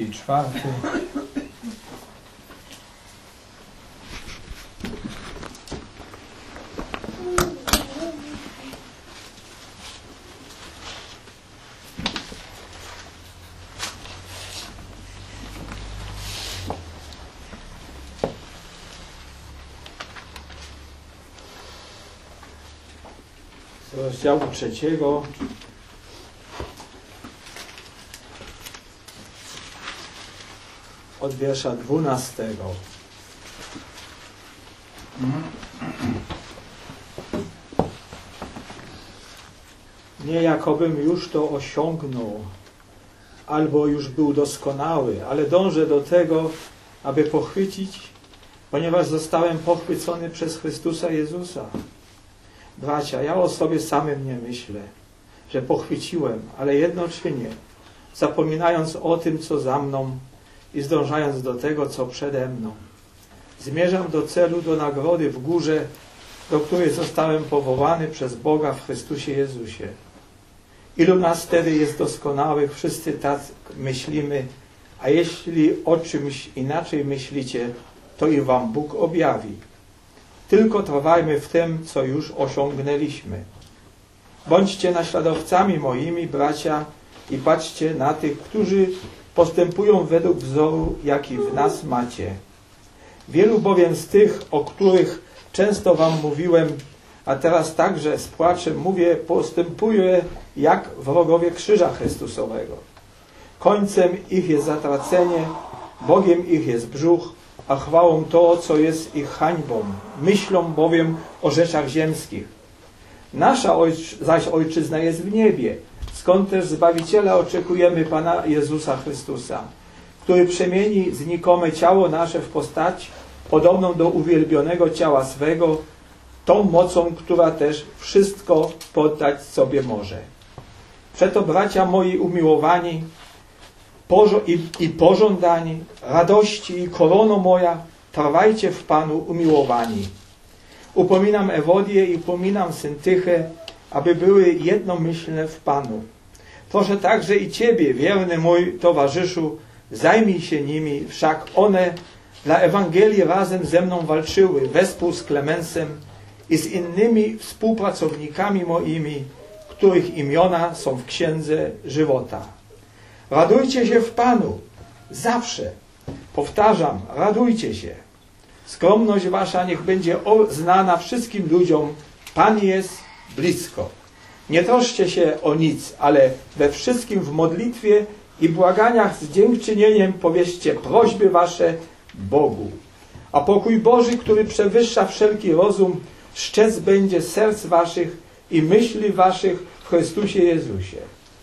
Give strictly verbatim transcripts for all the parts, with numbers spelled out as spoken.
Ewangelii czwarty. Z rozdziału trzeciego. Od wiersza dwunastego. Nie jakobym już to osiągnął, albo już był doskonały, ale dążę do tego, aby pochwycić, ponieważ zostałem pochwycony przez Chrystusa Jezusa. Bracia, ja o sobie samym nie myślę, że pochwyciłem, ale jedno czynię, zapominając o tym, co za mną, i zdążając do tego, co przede mną. Zmierzam do celu, do nagrody w górze, do której zostałem powołany przez Boga w Chrystusie Jezusie. Ilu nas wtedy jest doskonałych, wszyscy tak myślimy, a jeśli o czymś inaczej myślicie, to i wam Bóg objawi. Tylko trwajmy w tym, co już osiągnęliśmy. Bądźcie naśladowcami moimi, bracia, i patrzcie na tych, którzy postępują według wzoru, jaki w nas macie. Wielu bowiem z tych, o których często wam mówiłem, a teraz także z płaczem mówię, postępuje jak wrogowie krzyża Chrystusowego. Końcem ich jest zatracenie, Bogiem ich jest brzuch, a chwałą to, co jest ich hańbą. Myślą bowiem o rzeczach ziemskich. Nasza ojcz, zaś ojczyzna jest w niebie, skąd też Zbawiciela oczekujemy Pana Jezusa Chrystusa, który przemieni znikome ciało nasze w postać podobną do uwielbionego ciała swego, tą mocą, która też wszystko poddać sobie może. Przeto, bracia moi umiłowani i, i pożądani, radości i korono moja, trwajcie w Panu umiłowani. Upominam Ewodię i upominam Syntychę, aby były jednomyślne w Panu. Proszę także i Ciebie, wierny mój towarzyszu, zajmij się nimi, wszak one dla Ewangelii razem ze mną walczyły, wespół z Klemensem i z innymi współpracownikami moimi, których imiona są w Księdze Żywota. Radujcie się w Panu, zawsze. Powtarzam, radujcie się. Skromność wasza niech będzie znana wszystkim ludziom. Pan jest blisko. Nie troszcie się o nic, ale we wszystkim w modlitwie i błaganiach z dziękczynieniem powierzcie prośby wasze Bogu. A pokój Boży, który przewyższa wszelki rozum, szczec będzie serc waszych i myśli waszych w Chrystusie Jezusie.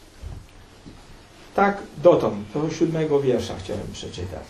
Tak dotąd, do siódmego wiersza chciałem przeczytać.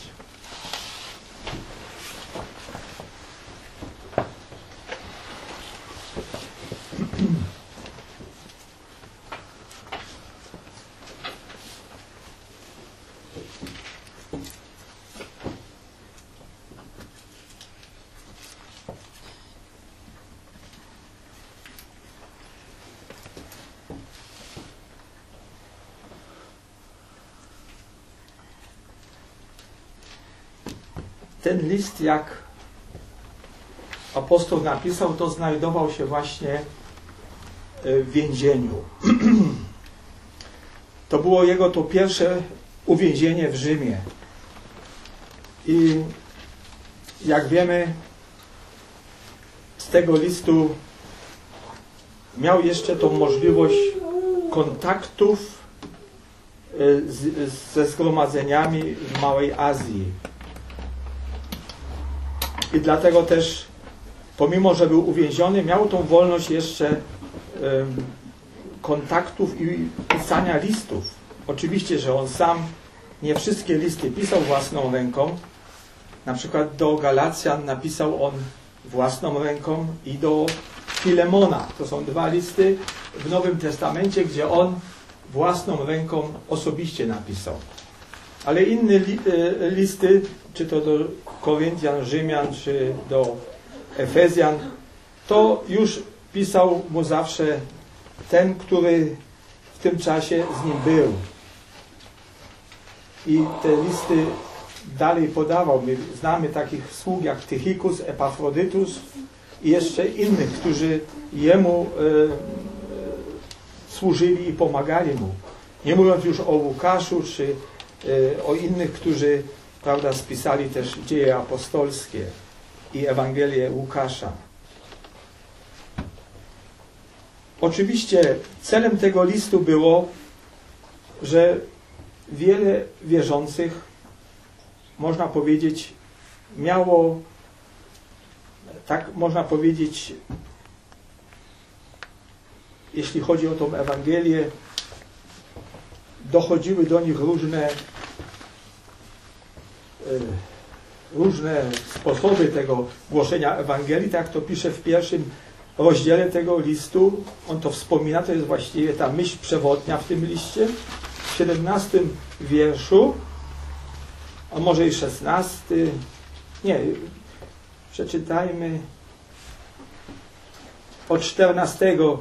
Ten list, jak apostoł napisał, to znajdował się właśnie w więzieniu. To było jego to pierwsze uwięzienie w Rzymie. I jak wiemy, z tego listu miał jeszcze tą możliwość kontaktów z, ze zgromadzeniami w Małej Azji. I dlatego też, pomimo że był uwięziony, miał tą wolność jeszcze y, kontaktów i pisania listów. Oczywiście, że on sam nie wszystkie listy pisał własną ręką. Na przykład do Galacjan napisał on własną ręką i do Filemona. To są dwa listy w Nowym Testamencie, gdzie on własną ręką osobiście napisał. Ale inne li, y, listy, czy to do Koryntian, Rzymian, czy do Efezjan, to już pisał mu zawsze ten, który w tym czasie z nim był. i te listy dalej podawał. My znamy takich sług jak Tychikus, Epafrodytus i jeszcze innych, którzy jemu e, e, służyli i pomagali mu. Nie mówiąc już o Łukaszu czy e, o innych, którzy, prawda, spisali też dzieje apostolskie i Ewangelię Łukasza. Oczywiście celem tego listu było, że wiele wierzących, można powiedzieć, miało, tak można powiedzieć, jeśli chodzi o tą Ewangelię, dochodziły do nich różne różne sposoby tego głoszenia Ewangelii, tak to pisze w pierwszym rozdziale tego listu. On to wspomina, to jest właściwie ta myśl przewodnia w tym liście. W siedemnastym wierszu, a może i szesnasty, nie, przeczytajmy od czternastego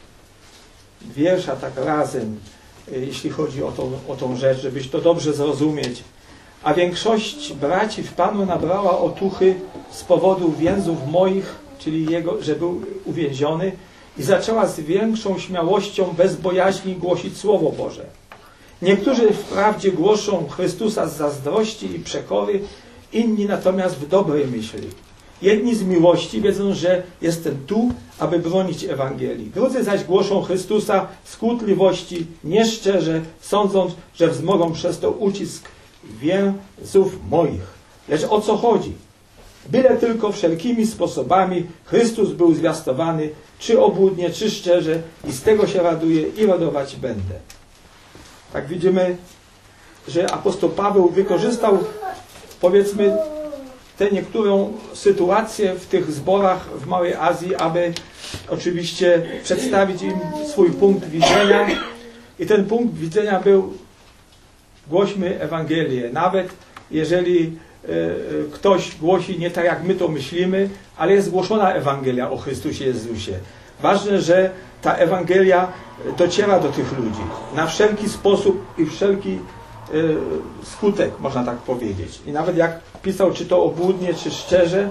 wiersza tak razem, jeśli chodzi o tą, o tą rzecz, żebyś to dobrze zrozumieć. A większość braci w Panu nabrała otuchy z powodu więzów moich, czyli jego, że był uwięziony, i zaczęła z większą śmiałością, bez bojaźni głosić Słowo Boże. Niektórzy wprawdzie głoszą Chrystusa z zazdrości i przekory, inni natomiast w dobrej myśli. Jedni z miłości, wiedząc, że jestem tu, aby bronić Ewangelii. Drudzy zaś głoszą Chrystusa z kłótliwości, nieszczerze, sądząc, że wzmogą przez to ucisk więzów moich. Lecz o co chodzi? Byle tylko wszelkimi sposobami Chrystus był zwiastowany, czy obłudnie, czy szczerze, i z tego się raduję i radować będę. Tak widzimy, że apostoł Paweł wykorzystał, powiedzmy, tę niektórą sytuację w tych zborach w Małej Azji, aby oczywiście przedstawić im swój punkt widzenia. I ten punkt widzenia był: głośmy Ewangelię, nawet jeżeli y, ktoś głosi nie tak, jak my to myślimy, ale jest głoszona Ewangelia o Chrystusie Jezusie. Ważne, że ta Ewangelia dociera do tych ludzi na wszelki sposób i wszelki y, skutek, można tak powiedzieć. I nawet jak pisał, czy to obłudnie, czy szczerze,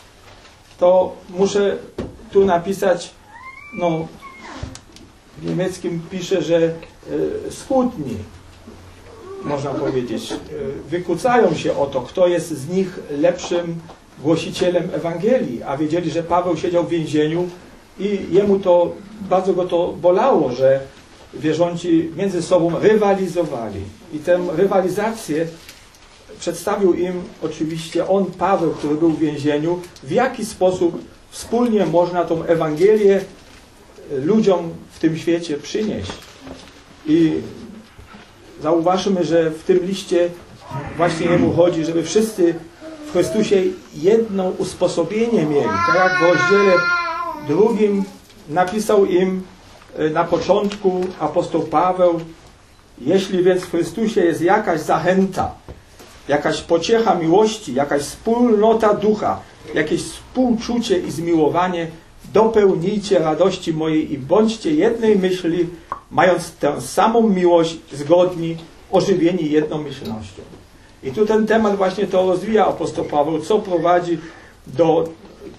to muszę tu napisać, no w niemieckim pisze, że y, skutni, można powiedzieć, wykłócają się o to, kto jest z nich lepszym głosicielem Ewangelii, a wiedzieli, że Paweł siedział w więzieniu i jemu to, bardzo go to bolało, że wierzący między sobą rywalizowali. I tę rywalizację przedstawił im oczywiście on, Paweł, który był w więzieniu, w jaki sposób wspólnie można tą Ewangelię ludziom w tym świecie przynieść. I zauważmy, że w tym liście właśnie jemu chodzi, żeby wszyscy w Chrystusie jedno usposobienie mieli. Tak jak w rozdziale drugim napisał im na początku apostoł Paweł: jeśli więc w Chrystusie jest jakaś zachęta, jakaś pociecha miłości, jakaś wspólnota ducha, jakieś współczucie i zmiłowanie, dopełnijcie radości mojej i bądźcie jednej myśli, mając tę samą miłość, zgodni, ożywieni jednomyślnością. I tu ten temat właśnie to rozwija apostoł Paweł, co prowadzi do,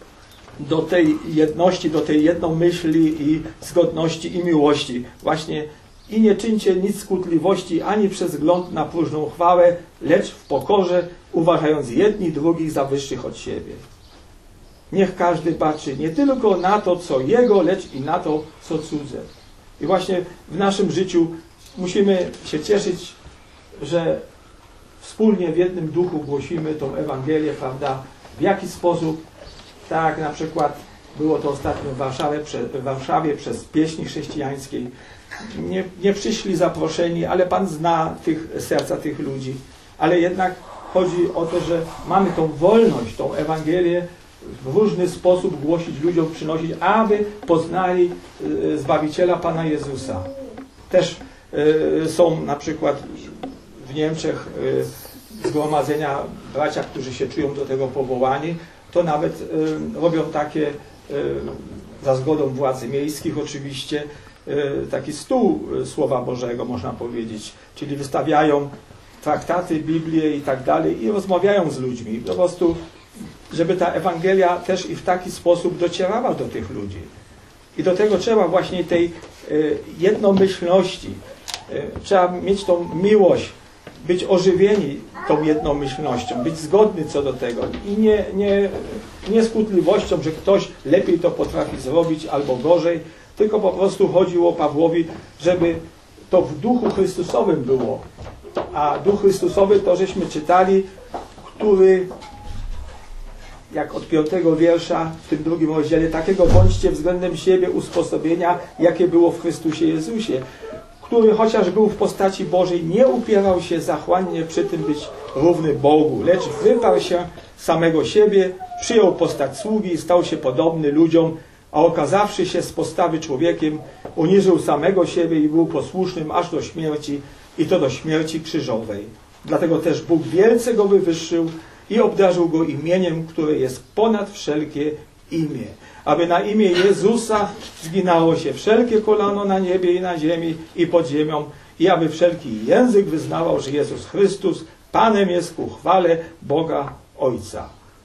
do tej jedności, do tej jednomyśli i zgodności i miłości. Właśnie: i nie czyńcie nic z kłótliwości, ani przez wzgląd na próżną chwałę, lecz w pokorze, uważając jedni drugich za wyższych od siebie. Niech każdy patrzy nie tylko na to, co jego, lecz i na to, co cudze. I właśnie w naszym życiu musimy się cieszyć, że wspólnie w jednym duchu głosimy tą Ewangelię, prawda? W jaki sposób, tak na przykład było to ostatnio w Warszawie, w Warszawie przez pieśni chrześcijańskiej. Nie, nie przyszli zaproszeni, ale Pan zna tych, serca tych ludzi. Ale jednak chodzi o to, że mamy tą wolność, tą Ewangelię w różny sposób głosić ludziom, przynosić, aby poznali Zbawiciela Pana Jezusa. Też y, są na przykład w Niemczech y, zgromadzenia bracia, którzy się czują do tego powołani, to nawet y, robią takie, y, za zgodą władzy miejskich oczywiście, y, taki stół Słowa Bożego, można powiedzieć, czyli wystawiają traktaty, Biblię i tak dalej i rozmawiają z ludźmi. Po prostu, żeby ta Ewangelia też i w taki sposób docierała do tych ludzi. I do tego trzeba właśnie tej jednomyślności. Trzeba mieć tą miłość, być ożywieni tą jednomyślnością, być zgodny co do tego i nie, nie, nie skutliwością, że ktoś lepiej to potrafi zrobić albo gorzej, tylko po prostu chodziło Pawłowi, żeby to w duchu Chrystusowym było. A duch Chrystusowy to żeśmy czytali, który, jak od piątego wiersza w tym drugim rozdziale, takiego bądźcie względem siebie usposobienia, jakie było w Chrystusie Jezusie, który chociaż był w postaci Bożej, nie upierał się zachłannie przy tym być równy Bogu, lecz wyparł się samego siebie, przyjął postać sługi i stał się podobny ludziom, a okazawszy się z postawy człowiekiem, uniżył samego siebie i był posłusznym aż do śmierci, i to do śmierci krzyżowej. Dlatego też Bóg wielce go wywyższył i obdarzył go imieniem, które jest ponad wszelkie imię, aby na imię Jezusa zginało się wszelkie kolano na niebie i na ziemi i pod ziemią i aby wszelki język wyznawał, że Jezus Chrystus Panem jest ku chwale Boga Ojca.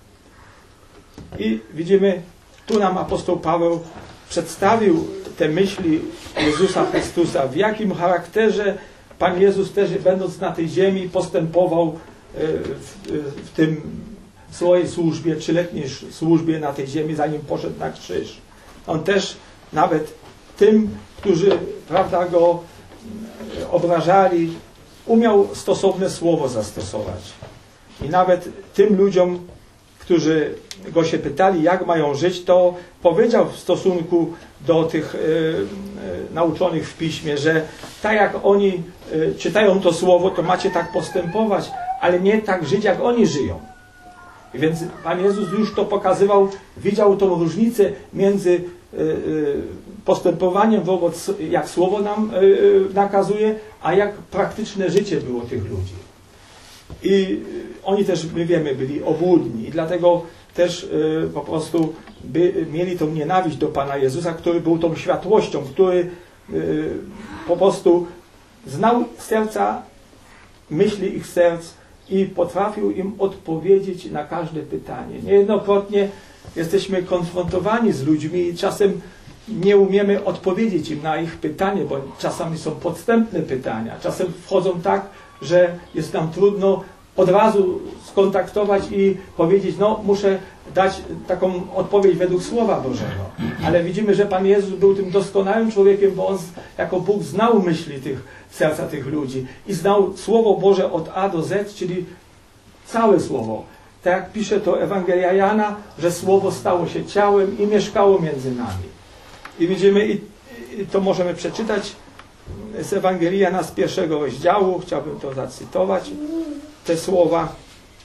I widzimy, tu nam apostoł Paweł przedstawił te myśli Jezusa Chrystusa, w jakim charakterze Pan Jezus też, będąc na tej ziemi, postępował w, w tym swojej służbie, trzyletniej służbie na tej ziemi, zanim poszedł na krzyż. On też nawet tym, którzy, prawda, go obrażali, umiał stosowne słowo zastosować. I nawet tym ludziom, którzy go się pytali, jak mają żyć, to powiedział w stosunku do tych y, y, nauczonych w Piśmie, że tak jak oni y, czytają to słowo, to macie tak postępować, ale nie tak żyć, jak oni żyją. I więc Pan Jezus już to pokazywał, widział tą różnicę między y, y, postępowaniem wobec, jak słowo nam y, y, nakazuje, a jak praktyczne życie było tych ludzi. I oni też, my wiemy, byli obłudni i dlatego też y, po prostu by, mieli tą nienawiść do Pana Jezusa, który był tą światłością, który y, po prostu znał serca, myśli ich serc i potrafił im odpowiedzieć na każde pytanie. Niejednokrotnie jesteśmy konfrontowani z ludźmi i czasem nie umiemy odpowiedzieć im na ich pytanie, bo czasami są podstępne pytania, czasem wchodzą tak, że jest nam trudno od razu skontaktować i powiedzieć, no muszę dać taką odpowiedź według Słowa Bożego. Ale widzimy, że Pan Jezus był tym doskonałym człowiekiem, bo On jako Bóg znał myśli tych, serca tych ludzi i znał Słowo Boże od A do Z, czyli całe Słowo. Tak jak pisze to Ewangelia Jana, że Słowo stało się ciałem i mieszkało między nami. I widzimy, i, i to możemy przeczytać z Ewangelii Jana z pierwszego rozdziału, chciałbym to zacytować, te słowa.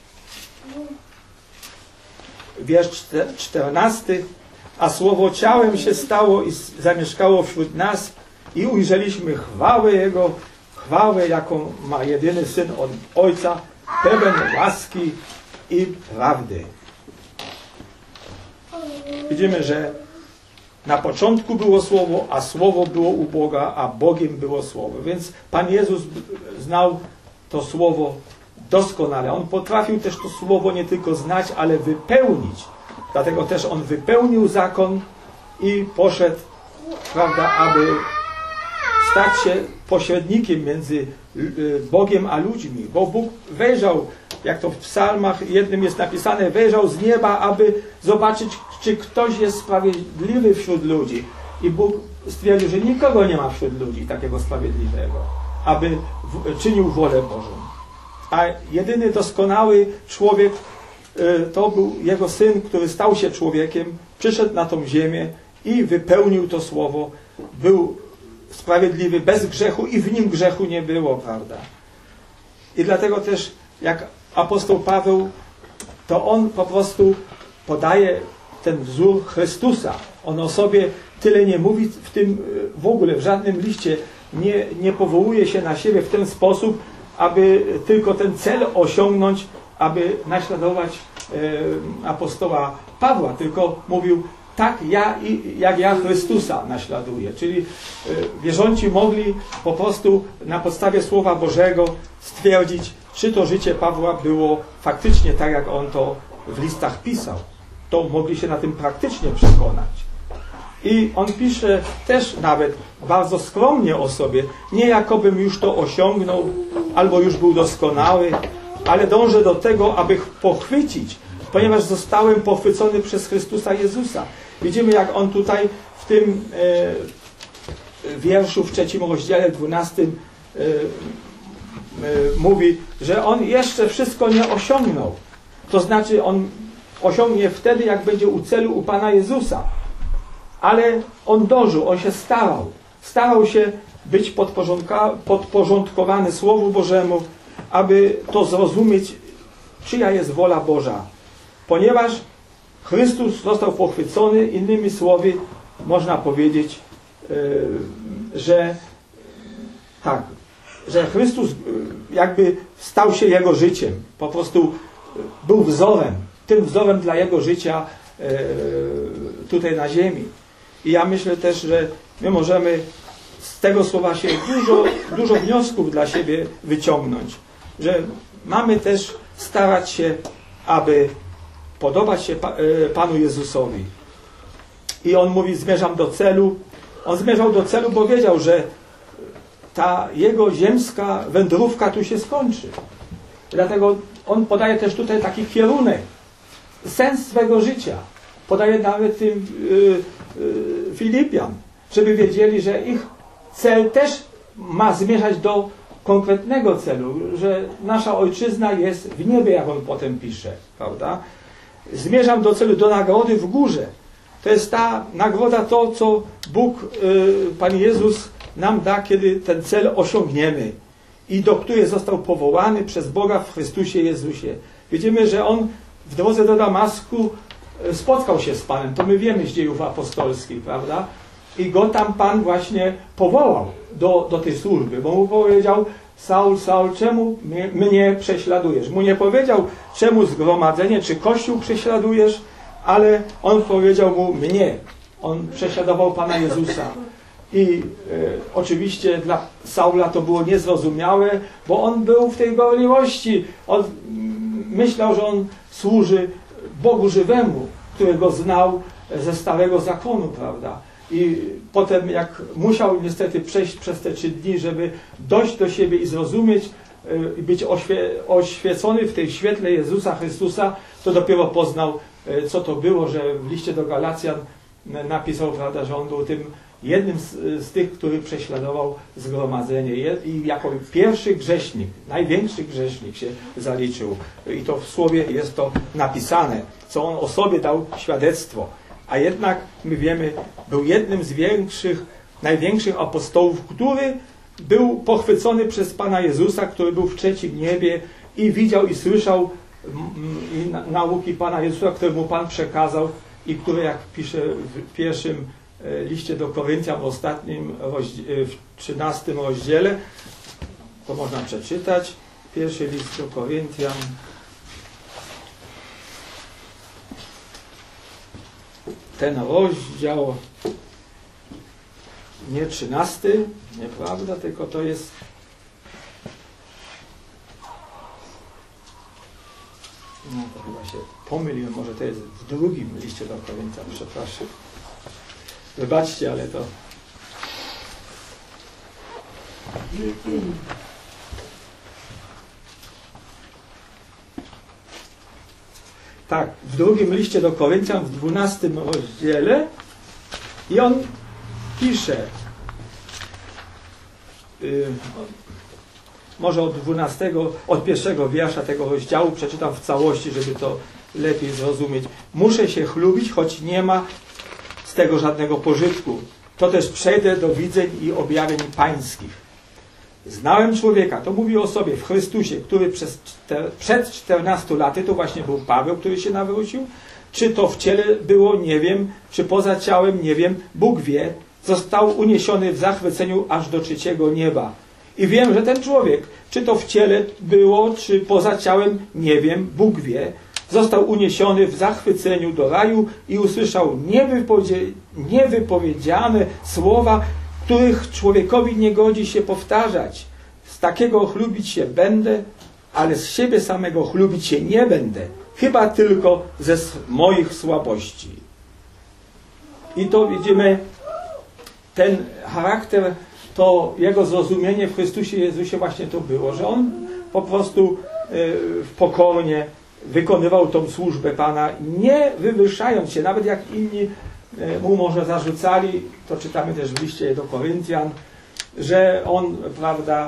Wiersz czternasty. A Słowo ciałem się stało i zamieszkało wśród nas i ujrzeliśmy chwałę Jego, chwałę, jaką ma jedyny Syn od Ojca, pełen łaski i prawdy. Widzimy, że na początku było Słowo, a Słowo było u Boga, a Bogiem było Słowo. Więc Pan Jezus znał to Słowo doskonale. On potrafił też to Słowo nie tylko znać, ale wypełnić. Dlatego też On wypełnił zakon i poszedł, prawda, aby stać się pośrednikiem między Bogiem a ludźmi. Bo Bóg wejrzał, jak to w psalmach jednym jest napisane, wejrzał z nieba, aby zobaczyć, czy ktoś jest sprawiedliwy wśród ludzi. I Bóg stwierdził, że nikogo nie ma wśród ludzi takiego sprawiedliwego, aby czynił wolę Bożą. A jedyny doskonały człowiek to był Jego Syn, który stał się człowiekiem, przyszedł na tą ziemię i wypełnił to Słowo. Był sprawiedliwy, bez grzechu i w nim grzechu nie było, prawda? I dlatego też, jak apostoł Paweł, to on po prostu podaje ten wzór Chrystusa. On o sobie tyle nie mówi w tym w ogóle, w żadnym liście nie, nie powołuje się na siebie w ten sposób, aby tylko ten cel osiągnąć, aby naśladować e, apostoła Pawła, tylko mówił, tak ja i jak ja Chrystusa naśladuję. Czyli e, wierzący mogli po prostu na podstawie Słowa Bożego stwierdzić, czy to życie Pawła było faktycznie tak, jak on to w listach pisał. To mogli się na tym praktycznie przekonać. I on pisze też nawet bardzo skromnie o sobie, nie jakobym już to osiągnął, albo już był doskonały, ale dążę do tego, aby pochwycić, ponieważ zostałem pochwycony przez Chrystusa Jezusa. Widzimy, jak on tutaj w tym e, wierszu, w trzecim rozdziale, dwunastym e, e, mówi, że on jeszcze wszystko nie osiągnął. To znaczy, on osiągnie wtedy, jak będzie u celu u Pana Jezusa. Ale on dążył, on się starał. Starał się być podporządkowany Słowu Bożemu, aby to zrozumieć, czyja jest wola Boża. Ponieważ Chrystus został pochwycony, innymi słowy, można powiedzieć, że tak, że Chrystus jakby stał się Jego życiem. Po prostu był wzorem, tym wzorem dla Jego życia tutaj na ziemi. I ja myślę też, że my możemy z tego słowa się dużo, dużo wniosków dla siebie wyciągnąć. Że mamy też starać się, aby podobać się Panu Jezusowi. I on mówi, zmierzam do celu. On zmierzał do celu, bo wiedział, że ta jego ziemska wędrówka tu się skończy. Dlatego on podaje też tutaj taki kierunek, sens swego życia. Podaje nawet tym yy, yy, Filipian, żeby wiedzieli, że ich cel też ma zmierzać do konkretnego celu, że nasza ojczyzna jest w niebie, jak on potem pisze, prawda? Zmierzam do celu, do nagrody w górze. To jest ta nagroda, to co Bóg, yy, Pan Jezus nam da, kiedy ten cel osiągniemy i do której został powołany przez Boga w Chrystusie Jezusie. Widzimy, że on w drodze do Damasku spotkał się z Panem, to my wiemy z dziejów apostolskich, prawda? I go tam Pan właśnie powołał do, do tej służby, bo mu powiedział, Saul, Saul, czemu mnie, mnie prześladujesz? Mu nie powiedział, czemu zgromadzenie, czy Kościół prześladujesz, ale on powiedział mu, mnie. On prześladował Pana Jezusa. I e, oczywiście dla Saula to było niezrozumiałe, bo on był w tej gorliwości. On myślał, że on służy Bogu żywemu, którego znał ze Starego Zakonu, prawda? I potem jak musiał niestety przejść przez te trzy dni, żeby dojść do siebie i zrozumieć i być oświe oświecony w tej świetle Jezusa Chrystusa, to dopiero poznał, co to było, że w liście do Galacjan napisał, prawda, że on był tym jednym z, z tych, który prześladował zgromadzenie i jako pierwszy grzesznik, największy grzesznik się zaliczył. I to w słowie jest to napisane, co on o sobie dał świadectwo. A jednak my wiemy, był jednym z większych, największych apostołów, który był pochwycony przez Pana Jezusa, który był w trzecim niebie i widział i słyszał i nauki Pana Jezusa, które mu Pan przekazał i które, jak pisze w pierwszym liście do Koryntian w ostatnim, w trzynastym rozdziale, to można przeczytać. Pierwszy list do Koryntian, ten rozdział, nie trzynasty, nieprawda, tylko to jest no to chyba się pomyliłem, może to jest w drugim liście do Koryntian, przepraszam. Wybaczcie, ale to tak, w drugim liście do Koryntian, w dwunastym rozdziale i on pisze yy, może od dwunastego, od pierwszego wiersza tego rozdziału przeczytam w całości, żeby to lepiej zrozumieć. Muszę się chlubić, choć nie ma z tego żadnego pożytku. To też przejdę do widzeń i objawień pańskich. Znałem człowieka, to mówi o sobie, w Chrystusie, który przez czter, przed czternastu laty, to właśnie był Paweł, który się nawrócił, czy to w ciele było, nie wiem, czy poza ciałem, nie wiem, Bóg wie, został uniesiony w zachwyceniu aż do trzeciego nieba. I wiem, że ten człowiek, czy to w ciele było, czy poza ciałem, nie wiem, Bóg wie, został uniesiony w zachwyceniu do raju i usłyszał niewypowiedziane słowa, których człowiekowi nie godzi się powtarzać. Z takiego chlubić się będę, ale z siebie samego chlubić się nie będę, chyba tylko ze moich słabości. I to widzimy, ten charakter, to jego zrozumienie w Chrystusie Jezusie właśnie to było, że on po prostu pokornie wykonywał tą służbę Pana, nie wywyższając się, nawet jak inni mu może zarzucali, to czytamy też w liście do Koryntian, że on, prawda,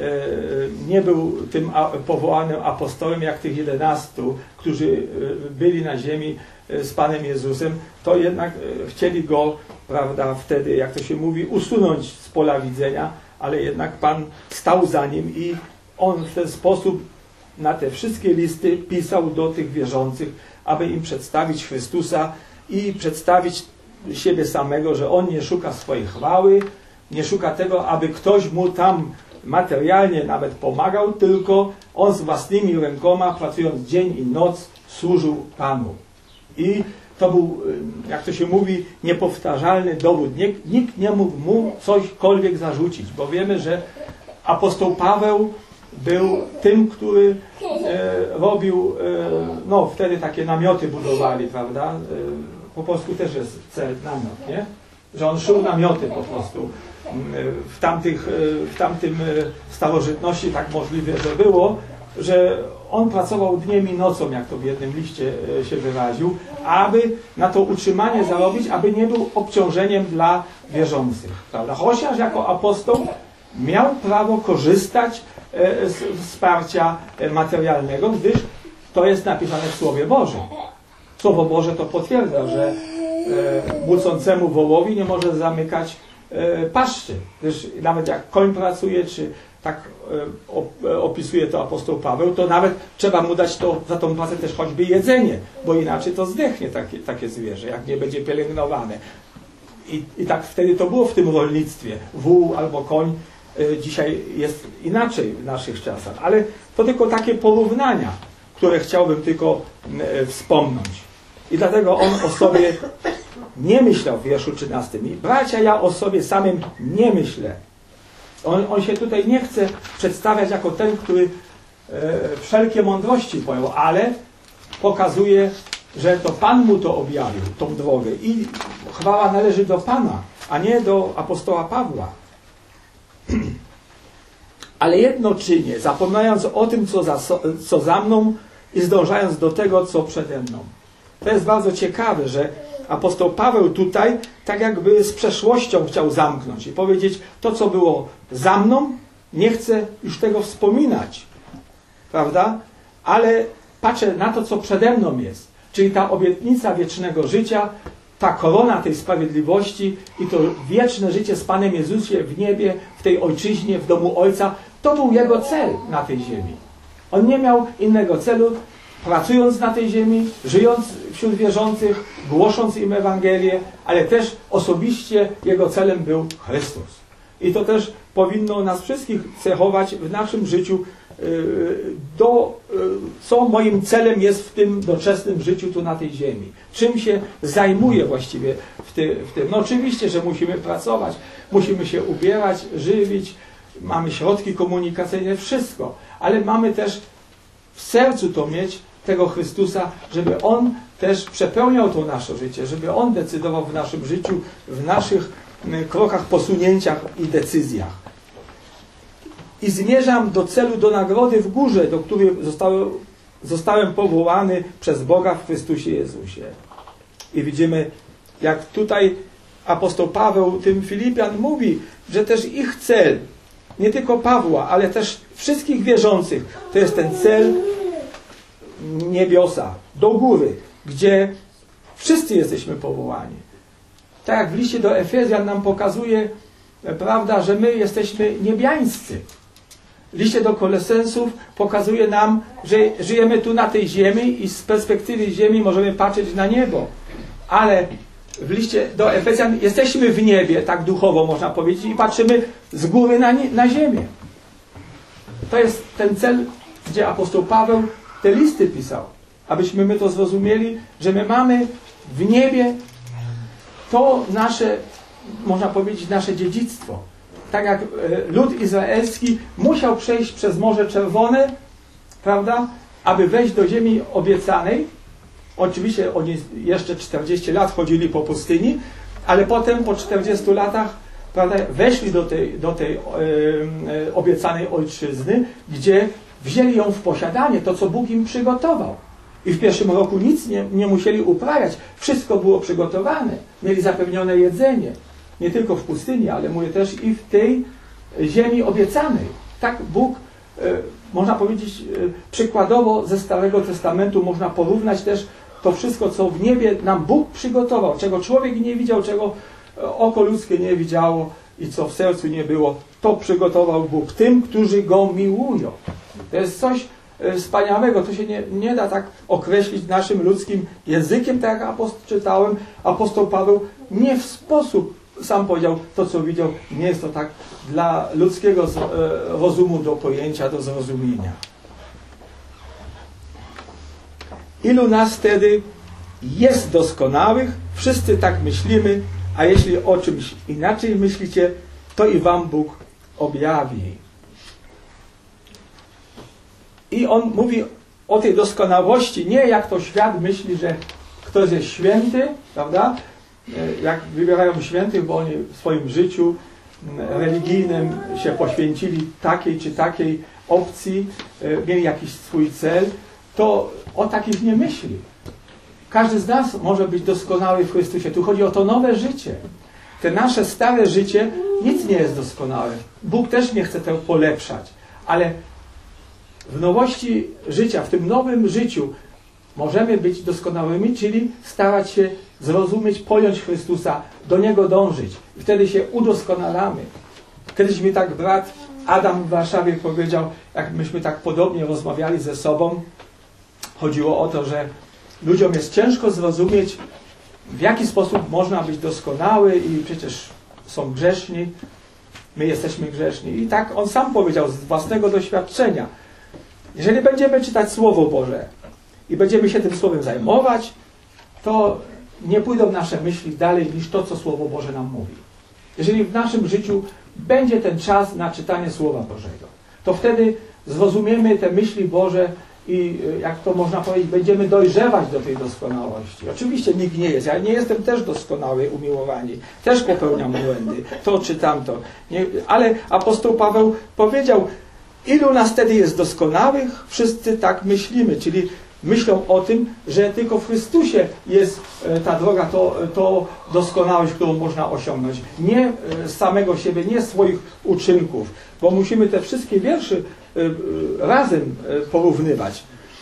nie był tym powołanym apostołem jak tych jedenastu, którzy byli na ziemi z Panem Jezusem, to jednak chcieli go, prawda, wtedy, jak to się mówi, usunąć z pola widzenia, ale jednak Pan stał za nim i on w ten sposób na te wszystkie listy pisał do tych wierzących, aby im przedstawić Chrystusa i przedstawić siebie samego, że on nie szuka swojej chwały, nie szuka tego, aby ktoś mu tam materialnie nawet pomagał, tylko on z własnymi rękoma, pracując dzień i noc, służył Panu. I to był, jak to się mówi, niepowtarzalny dowód. Nikt, nikt nie mógł mu cośkolwiek zarzucić, bo wiemy, że apostoł Paweł był tym, który e, robił, e, no wtedy takie namioty budowali, prawda? E, po polsku też jest cel, namiot, nie? Że on szył namioty po prostu. W, tamtych, w tamtym starożytności tak możliwe, że było, że on pracował dniem i nocą, jak to w jednym liście się wyraził, aby na to utrzymanie zarobić, aby nie był obciążeniem dla wierzących, prawda? Chociaż jako apostoł miał prawo korzystać z wsparcia materialnego, gdyż to jest napisane w Słowie Bożym. Słowo Boże to potwierdza, że młócącemu wołowi nie może zamykać paszczy, gdyż nawet jak koń pracuje, czy tak opisuje to apostoł Paweł, to nawet trzeba mu dać to, za tą pracę też choćby jedzenie, bo inaczej to zdechnie takie, takie zwierzę, jak nie będzie pielęgnowane. I, I tak wtedy to było w tym rolnictwie. Wół albo koń. Dzisiaj jest inaczej w naszych czasach, ale to tylko takie porównania, które chciałbym tylko wspomnieć. I dlatego on o sobie nie myślał w wierszu trzynastym. I bracia, ja o sobie samym nie myślę. On, on się tutaj nie chce przedstawiać jako ten, który e, wszelkie mądrości pojął, ale pokazuje, że to Pan mu to objawił, tą drogę. I chwała należy do Pana, a nie do apostoła Pawła. Ale jedno czynię, zapominając o tym, co za, co za mną i zdążając do tego, co przede mną. To jest bardzo ciekawe, że apostoł Paweł tutaj tak jakby z przeszłością chciał zamknąć i powiedzieć, to co było za mną, nie chcę już tego wspominać, prawda? Ale patrzę na to, co przede mną jest, czyli ta obietnica wiecznego życia, ta korona tej sprawiedliwości i to wieczne życie z Panem Jezusem w niebie, w tej ojczyźnie, w domu Ojca, to był jego cel na tej ziemi. On nie miał innego celu, pracując na tej ziemi, żyjąc wśród wierzących, głosząc im Ewangelię, ale też osobiście jego celem był Chrystus. I to też powinno nas wszystkich cechować w naszym życiu, do, co moim celem jest w tym doczesnym życiu tu na tej ziemi. Czym się zajmuję właściwie w, ty, w tym. No oczywiście, że musimy pracować, musimy się ubierać, żywić, mamy środki komunikacyjne, wszystko, ale mamy też w sercu to mieć, tego Chrystusa, żeby On też przepełniał to nasze życie, żeby On decydował w naszym życiu, w naszych krokach, posunięciach i decyzjach. I zmierzam do celu, do nagrody w górze, do której zostałem, zostałem powołany przez Boga w Chrystusie Jezusie. I widzimy, jak tutaj apostoł Paweł tym Filipian mówi, że też ich cel, nie tylko Pawła, ale też wszystkich wierzących, to jest ten cel niebiosa, do góry, gdzie wszyscy jesteśmy powołani. Tak jak w liście do Efezjan nam pokazuje, prawda, że my jesteśmy niebiańscy. W liście do Kolosensów pokazuje nam, że żyjemy tu na tej ziemi i z perspektywy ziemi możemy patrzeć na niebo. Ale w liście do Efezjan jesteśmy w niebie, tak duchowo można powiedzieć, i patrzymy z góry na, nie, na ziemię. To jest ten cel, gdzie apostoł Paweł te listy pisał. Abyśmy my to zrozumieli, że my mamy w niebie to nasze, można powiedzieć, nasze dziedzictwo. Tak jak lud izraelski musiał przejść przez Morze Czerwone, prawda, aby wejść do ziemi obiecanej. Oczywiście oni jeszcze czterdzieści lat chodzili po pustyni, ale potem po czterdziestu latach, prawda, weszli do tej, do tej e, e, obiecanej ojczyzny, gdzie wzięli ją w posiadanie, to co Bóg im przygotował. I w pierwszym roku nic nie, nie musieli uprawiać. Wszystko było przygotowane. Mieli zapewnione jedzenie. Nie tylko w pustyni, ale mówię też i w tej ziemi obiecanej. Tak Bóg, e, można powiedzieć, e, przykładowo ze Starego Testamentu można porównać też to wszystko, co w niebie nam Bóg przygotował, czego człowiek nie widział, czego oko ludzkie nie widziało i co w sercu nie było, to przygotował Bóg tym, którzy Go miłują. To jest coś wspaniałego, to się nie, nie da tak określić naszym ludzkim językiem, tak jak apostoł, czytałem, apostoł Paweł nie w sposób, sam powiedział, to co widział, nie jest to tak dla ludzkiego rozumu do pojęcia, do zrozumienia. Ilu nas wtedy jest doskonałych? Wszyscy tak myślimy, a jeśli o czymś inaczej myślicie, to i wam Bóg objawi. I on mówi o tej doskonałości, nie jak to świat myśli, że ktoś jest święty, prawda? Jak wybierają świętych, bo oni w swoim życiu religijnym się poświęcili takiej czy takiej opcji, mieli jakiś swój cel, to o takich nie myśli. Każdy z nas może być doskonały w Chrystusie. Tu chodzi o to nowe życie. Te nasze stare życie, nic nie jest doskonałe. Bóg też nie chce tego polepszać. Ale w nowości życia, w tym nowym życiu możemy być doskonałymi, czyli starać się zrozumieć, pojąć Chrystusa, do Niego dążyć. I wtedy się udoskonalamy. Kiedyś mi tak brat Adam w Warszawie powiedział, jak myśmy tak podobnie rozmawiali ze sobą, chodziło o to, że ludziom jest ciężko zrozumieć, w jaki sposób można być doskonały i przecież są grzeszni, my jesteśmy grzeszni. I tak on sam powiedział z własnego doświadczenia. Jeżeli będziemy czytać Słowo Boże i będziemy się tym Słowem zajmować, to nie pójdą nasze myśli dalej niż to, co Słowo Boże nam mówi. Jeżeli w naszym życiu będzie ten czas na czytanie Słowa Bożego, to wtedy zrozumiemy te myśli Boże i, jak to można powiedzieć, będziemy dojrzewać do tej doskonałości. Oczywiście nikt nie jest. Ja nie jestem też doskonały, umiłowani. Też popełniam błędy. To czy tamto. Nie, ale apostoł Paweł powiedział, ilu nas wtedy jest doskonałych? Wszyscy tak myślimy. Czyli myślą o tym, że tylko w Chrystusie jest ta droga, to, to doskonałość, którą można osiągnąć. Nie z samego siebie, nie z swoich uczynków. Bo musimy te wszystkie wiersze razem porównywać.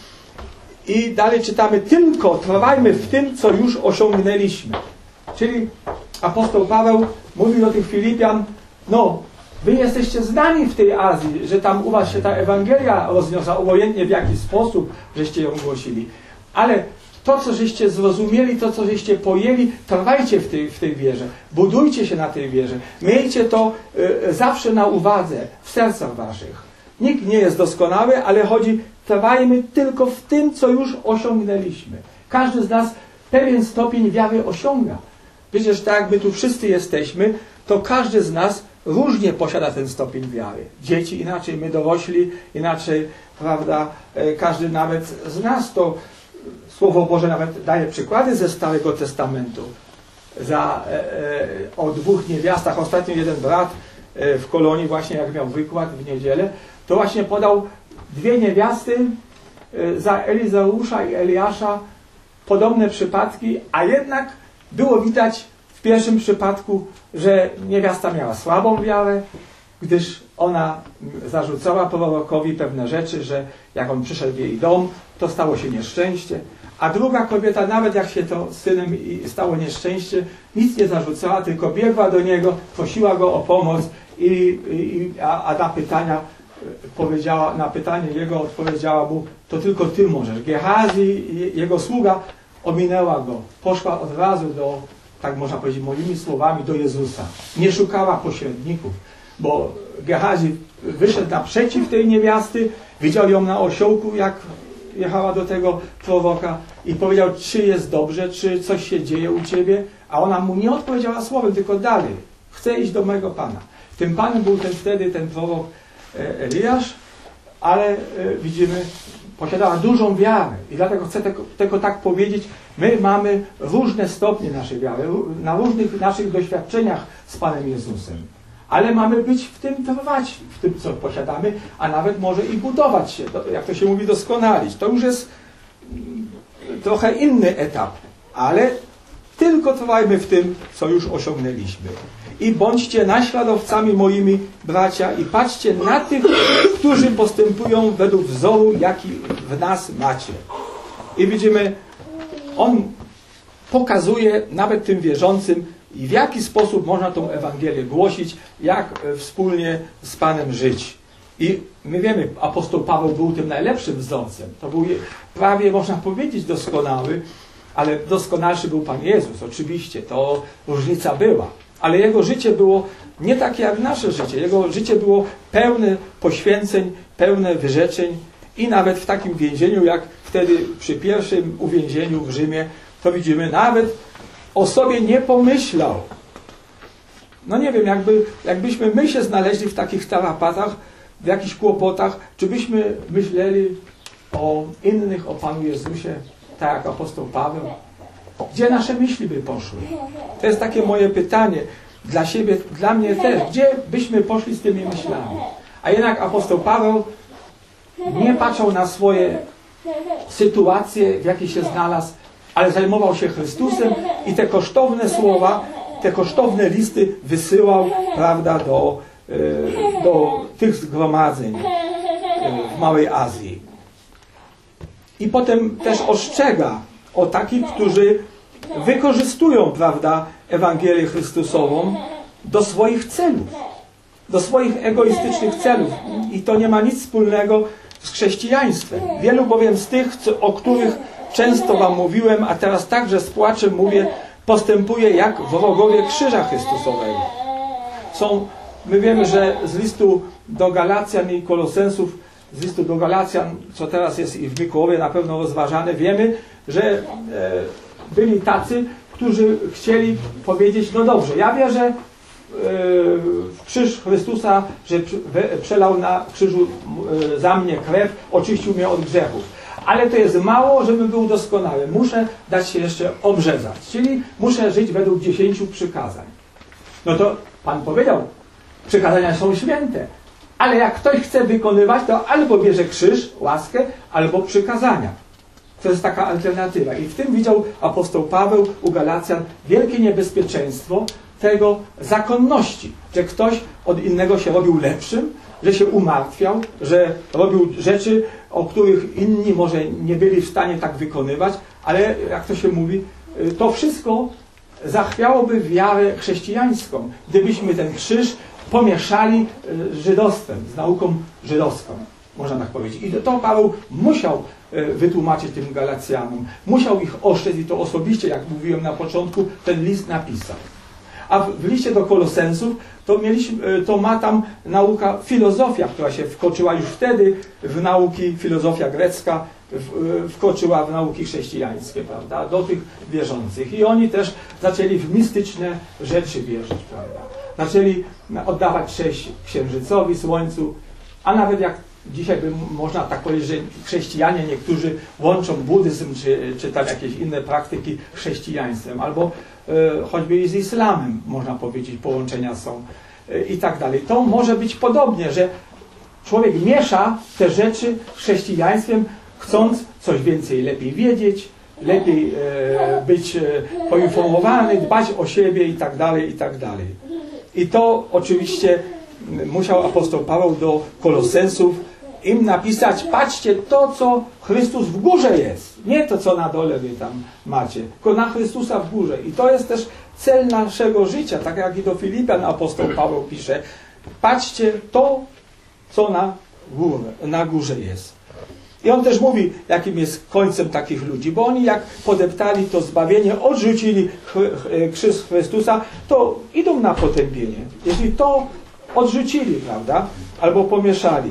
I dalej czytamy, tylko trwajmy w tym, co już osiągnęliśmy. Czyli apostoł Paweł mówi do tych Filipian, no, wy jesteście znani w tej Azji, że tam u was się ta Ewangelia rozniosła, obojętnie w jaki sposób żeście ją głosili. Ale to, co żeście zrozumieli, to, co żeście pojęli, trwajcie w tej, w tej wierze. Budujcie się na tej wierze. Miejcie to y, zawsze na uwadze, w sercach waszych. Nikt nie jest doskonały, ale chodzi, trwajmy tylko w tym, co już osiągnęliśmy. Każdy z nas pewien stopień wiary osiąga. Przecież tak jak my tu wszyscy jesteśmy, to każdy z nas różnie posiada ten stopień wiary. Dzieci inaczej, my dorośli inaczej, prawda? Każdy nawet z nas to Słowo Boże nawet daje przykłady ze Starego Testamentu. Za, e, e, o dwóch niewiastach. Ostatnio jeden brat e, w Kolonii właśnie, jak miał wykład w niedzielę, to właśnie podał dwie niewiasty e, za Elizeusza i Eliasza, podobne przypadki, a jednak było widać w pierwszym przypadku, że niewiasta miała słabą wiarę, gdyż ona zarzucała prorokowi pewne rzeczy, że jak on przyszedł w jej dom, to stało się nieszczęście. A druga kobieta, nawet jak się to z synem stało nieszczęście, nic nie zarzucała, tylko biegła do niego, prosiła go o pomoc i, i, a, a na pytania powiedziała, na pytanie jego odpowiedziała mu, to tylko ty możesz. Gehazi, jego sługa, ominęła go. Poszła od razu do, tak można powiedzieć moimi słowami, do Jezusa. Nie szukała pośredników, bo Gehazi wyszedł naprzeciw tej niewiasty, widział ją na osiołku, jak jechała do tego proroka i powiedział, czy jest dobrze, czy coś się dzieje u ciebie, a ona mu nie odpowiedziała słowem, tylko dalej. Chcę iść do mego Pana. Tym Panem był ten wtedy ten prorok Eliasz, ale y, widzimy, posiadała dużą wiarę i dlatego chcę tego, tego tak powiedzieć, my mamy różne stopnie naszej wiary, na różnych naszych doświadczeniach z Panem Jezusem, ale mamy być w tym trwać, w tym co posiadamy, a nawet może i budować się, jak to się mówi, doskonalić. To już jest trochę inny etap, ale tylko trwajmy w tym, co już osiągnęliśmy. I bądźcie naśladowcami moimi, bracia, i patrzcie na tych, którzy postępują według wzoru, jaki w nas macie. I widzimy, on pokazuje nawet tym wierzącym, w jaki sposób można tą Ewangelię głosić, jak wspólnie z Panem żyć. I my wiemy, apostoł Paweł był tym najlepszym wzorcem. To był prawie, można powiedzieć, doskonały, ale doskonalszy był Pan Jezus. Oczywiście, to różnica była. Ale jego życie było nie takie jak nasze życie. Jego życie było pełne poświęceń, pełne wyrzeczeń i nawet w takim więzieniu, jak wtedy przy pierwszym uwięzieniu w Rzymie, to widzimy, nawet o sobie nie pomyślał. No nie wiem, jakby, jakbyśmy my się znaleźli w takich tarapatach, w jakichś kłopotach, czy byśmy myśleli o innych, o Panu Jezusie, tak jak apostoł Paweł? Gdzie nasze myśli by poszły? To jest takie moje pytanie dla siebie, dla mnie też. Gdzie byśmy poszli z tymi myślami? A jednak apostoł Paweł nie patrzył na swoje sytuacje, w jakiej się znalazł, ale zajmował się Chrystusem i te kosztowne słowa, te kosztowne listy wysyłał, prawda, do, do tych zgromadzeń w Małej Azji. I potem też ostrzega o takich, którzy wykorzystują, prawda, Ewangelię Chrystusową do swoich celów, do swoich egoistycznych celów. I to nie ma nic wspólnego z chrześcijaństwem. Wielu bowiem z tych, co, o których często wam mówiłem, a teraz także z płaczem mówię, postępuje jak wrogowie krzyża Chrystusowego. Są, my wiemy, że z listu do Galacjan i Kolosensów, z listu do Galacjan, co teraz jest i w Mikołowie na pewno rozważane, wiemy, że e, byli tacy, którzy chcieli powiedzieć, no dobrze, ja wierzę e, w krzyż Chrystusa, że przelał na krzyżu e, za mnie krew, oczyścił mnie od grzechów. Ale to jest mało, żebym był doskonały. Muszę dać się jeszcze obrzezać. Czyli muszę żyć według dziesięciu przykazań. No to Pan powiedział, przykazania są święte. Ale jak ktoś chce wykonywać, to albo bierze krzyż, łaskę, albo przykazania. To jest taka alternatywa. I w tym widział apostoł Paweł u Galacjan wielkie niebezpieczeństwo tego zakonności. Że ktoś od innego się robił lepszym, że się umartwiał, że robił rzeczy, o których inni może nie byli w stanie tak wykonywać, ale jak to się mówi, to wszystko zachwiałoby wiarę chrześcijańską, gdybyśmy ten krzyż pomieszali z żydostwem, z nauką żydowską, można tak powiedzieć. I to Paweł musiał wytłumaczyć tym Galacjanom, musiał ich ostrzec i to osobiście, jak mówiłem na początku, ten list napisał. A w liście do Kolosensów to, mieliśmy, to ma tam nauka filozofia, która się wkroczyła już wtedy w nauki, filozofia grecka wkroczyła w nauki chrześcijańskie, prawda, do tych wierzących. I oni też zaczęli w mistyczne rzeczy wierzyć, prawda. Zaczęli oddawać cześć księżycowi, słońcu, a nawet jak dzisiaj by można tak powiedzieć, że chrześcijanie niektórzy łączą buddyzm czy, czy tam jakieś inne praktyki chrześcijaństwem, albo e, choćby i z islamem, można powiedzieć, połączenia są e, i tak dalej. To może być podobnie, że człowiek miesza te rzeczy z chrześcijaństwem, chcąc coś więcej, lepiej wiedzieć, lepiej e, być e, poinformowany, dbać o siebie i tak dalej, i tak dalej. I to oczywiście musiał apostoł Paweł do Kolosensów im napisać, patrzcie, to co Chrystus w górze jest, nie to co na dole wy tam macie, tylko na Chrystusa w górze. I to jest też cel naszego życia, tak jak i do Filipian apostoł Paweł pisze, patrzcie to, co na, górę, na górze jest. I on też mówi, jakim jest końcem takich ludzi, bo oni jak podeptali to zbawienie, odrzucili krzyż Chrystusa, to idą na potępienie. Jeśli to odrzucili, prawda, albo pomieszali.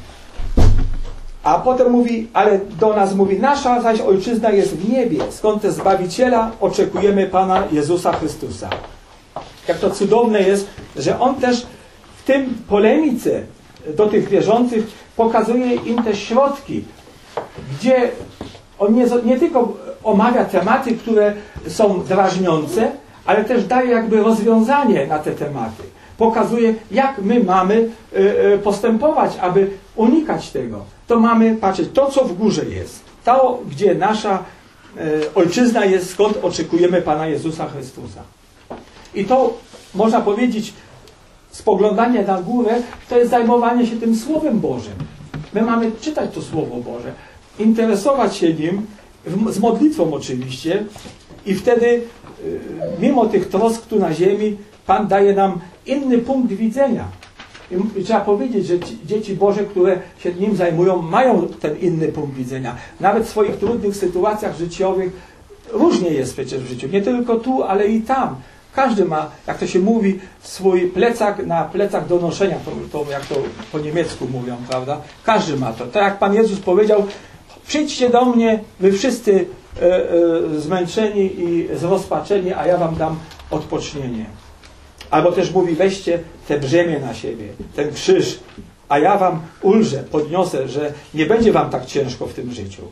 A potem mówi, ale do nas mówi, nasza zaś ojczyzna jest w niebie, skąd te Zbawiciela oczekujemy Pana Jezusa Chrystusa. Jak to cudowne jest, że on też w tym polemice do tych wierzących pokazuje im te środki, gdzie on nie, nie tylko omawia tematy, które są drażniące, ale też daje jakby rozwiązanie na te tematy. Pokazuje, jak my mamy postępować, aby unikać tego. To mamy patrzeć, to co w górze jest, to gdzie nasza ojczyzna jest, skąd oczekujemy Pana Jezusa Chrystusa. I to można powiedzieć, spoglądanie na górę, to jest zajmowanie się tym Słowem Bożym. My mamy czytać to Słowo Boże, interesować się nim, z modlitwą oczywiście, i wtedy mimo tych trosk tu na ziemi, Pan daje nam inny punkt widzenia. I trzeba powiedzieć, że ci, dzieci Boże, które się nim zajmują, mają ten inny punkt widzenia. Nawet w swoich trudnych sytuacjach życiowych różnie jest przecież w życiu. Nie tylko tu, ale i tam. Każdy ma, jak to się mówi, swój plecak na plecach do noszenia, to, to jak to po niemiecku mówią, prawda? Każdy ma to. Tak jak Pan Jezus powiedział, przyjdźcie do mnie, wy wszyscy e, e, zmęczeni i zrozpaczeni, a ja wam dam odpocznienie. Albo też mówi, weźcie te brzemię na siebie, ten krzyż, a ja wam ulżę, podniosę, że nie będzie wam tak ciężko w tym życiu.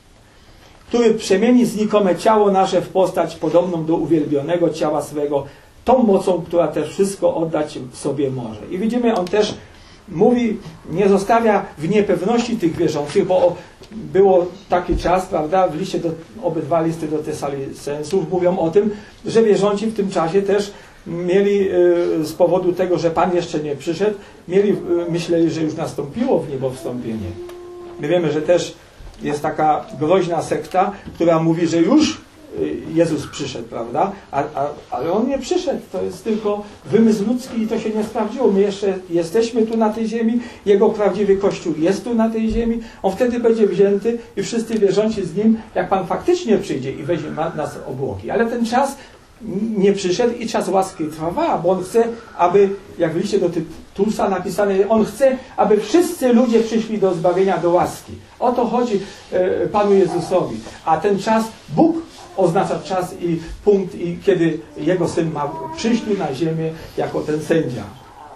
Który przemieni znikome ciało nasze w postać podobną do uwielbionego ciała swego, tą mocą, która też wszystko oddać sobie może. I widzimy, on też mówi, nie zostawia w niepewności tych wierzących, bo było taki czas, prawda, w liście do, obydwa listy do Tesalonicenów mówią o tym, że wierzący w tym czasie też mieli z powodu tego, że Pan jeszcze nie przyszedł, mieli, myśleli, że już nastąpiło w niebo wstąpienie. My wiemy, że też jest taka groźna sekta, która mówi, że już Jezus przyszedł, prawda? A, a, ale On nie przyszedł. To jest tylko wymysł ludzki i to się nie sprawdziło. My jeszcze jesteśmy tu na tej ziemi. Jego prawdziwy Kościół jest tu na tej ziemi. On wtedy będzie wzięty i wszyscy wierzący z Nim, jak Pan faktycznie przyjdzie i weźmie nas obłoki. Ale ten czas nie przyszedł i czas łaski trwa, bo On chce, aby, jak w liście do Tytusa napisane, On chce, aby wszyscy ludzie przyszli do zbawienia, do łaski. O to chodzi e, Panu Jezusowi. A ten czas, Bóg oznacza czas i punkt, i kiedy Jego Syn ma przyjść na ziemię jako ten sędzia.